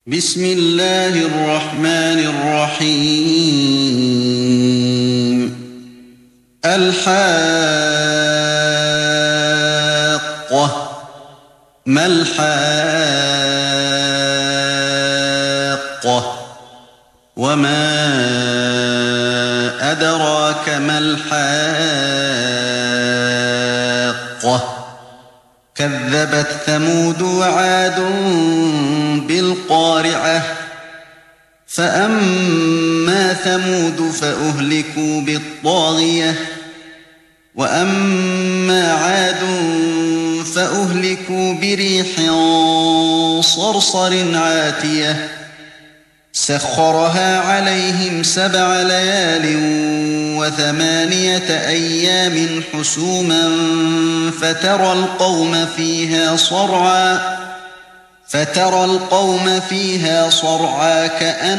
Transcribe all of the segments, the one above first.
بسم الله الرحمن الرحيم الحاقة ما الحاقة وما أدراك ما الحاقة كذبت ثمود وعاد بالقارعة فأما ثمود فأهلكوا بالطاغية وأما عاد فأهلكوا بريح صرصر عاتية سخرها عليهم 7 ليال و8 أيام حسوما فترى القوم فيها صرعا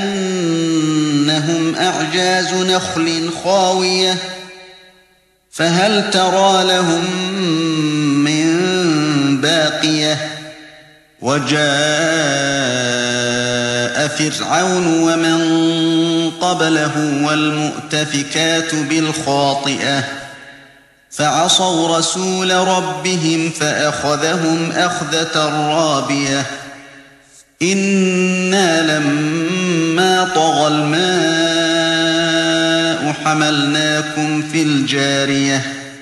كأنهم أعجاز نخل خاوية فهل ترى لهم من باقية وجاء فرعون ومن قبله والمؤتفكات بالخاطئة فعصوا رسول ربهم فأخذهم أخذة رابية إنا لما طغى الماء حملناكم في الجارية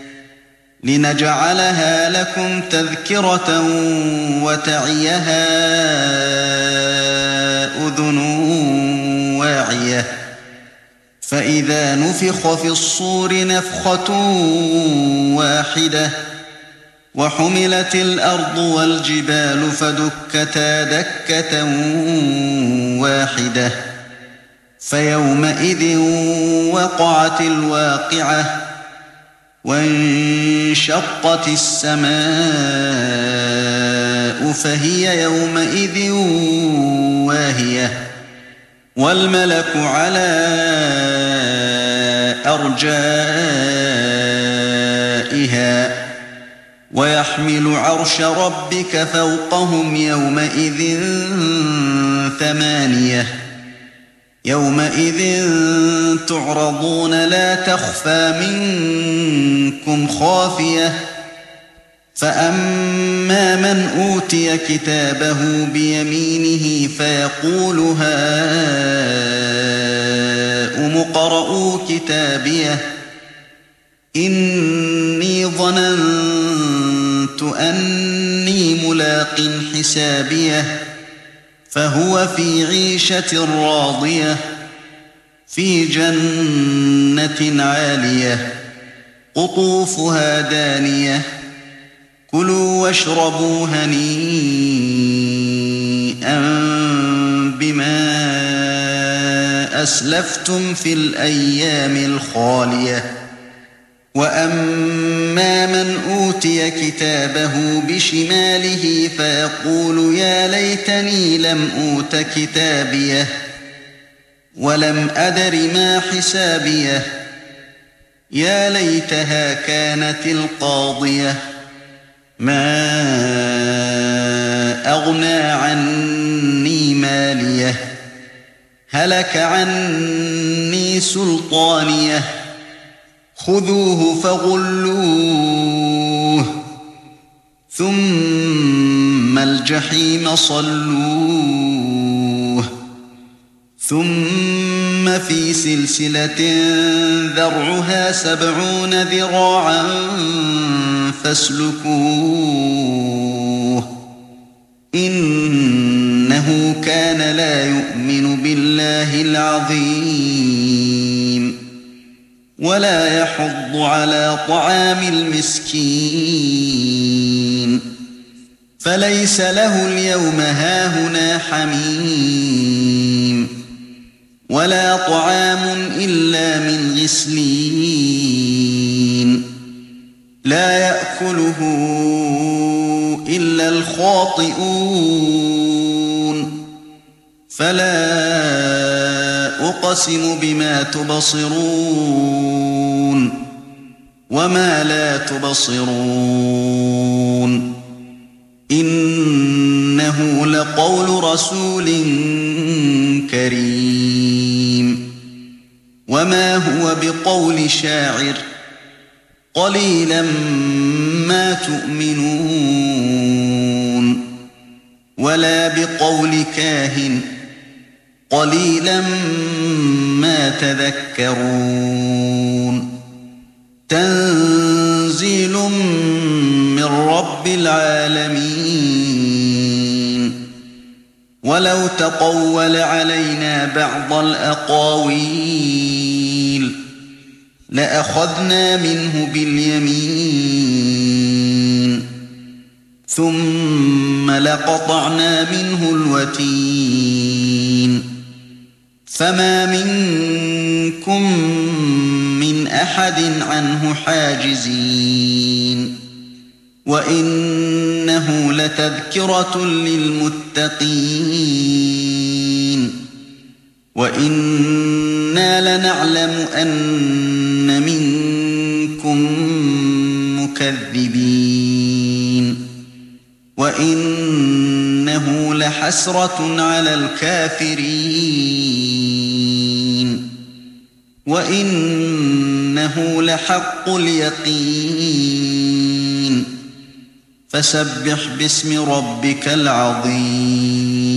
لنجعلها لكم تذكرة وتعيها أذن واعية فإذا نفخ في الصور نفخة واحدة وحملت الأرض والجبال فدكتا دكة واحدة فيومئذ وقعت الواقعة وانشقت السماء فهي يومئذ واهية والملك على أرجائها ويحمل عرش ربك فوقهم يومئذ 8 يومئذ تعرضون لا تخفى منكم خافية فأما من أوتي كتابه بيمينه فيقول هاؤم اقرءوا كتابيه إني ظننت أني ملاق حسابيه فهو في عيشة راضية في جنة عالية قطوفها دانية كلوا واشربوا هنيئا بما أسلفتم في الأيام الخالية وأما من أوتي كتابه بشماله فيقول يا ليتني لم أوت كتابيه ولم أدر ما حسابيه يا ليتها كانت القاضية ما أغنى عني ماليه هلك عني سلطانيه خذوه فغلوه ثم الجحيم صلوه ثم في سلسلة ذرعها 70 ذراعا فاسلكوه إنه كان لا يؤمن بالله العظيم ولا يحض على طعام المسكين فليس له اليوم هاهنا حميم ولا طعام إلا من غسلين لا يأكله إلا الخاطئون فلا أقسم بما تبصرون وما لا تبصرون إنه لقول رسول كريم وما هو بقول شاعر قليلا ما تؤمنون ولا بقول كاهن قليلا ما تذكرون تنزيل من رب العالمين ولو تقول علينا بعض الأقاويل لأخذنا منه باليمين ثم لقطعنا منه الوتين فما منكم من أحد عنه حاجزين وإنه لتذكرة للمتقين وإنا لنعلم أن منكم مكذبين وإنه لحسرة على الكافرين وإنه لحق اليقين فسبح باسم ربك العظيم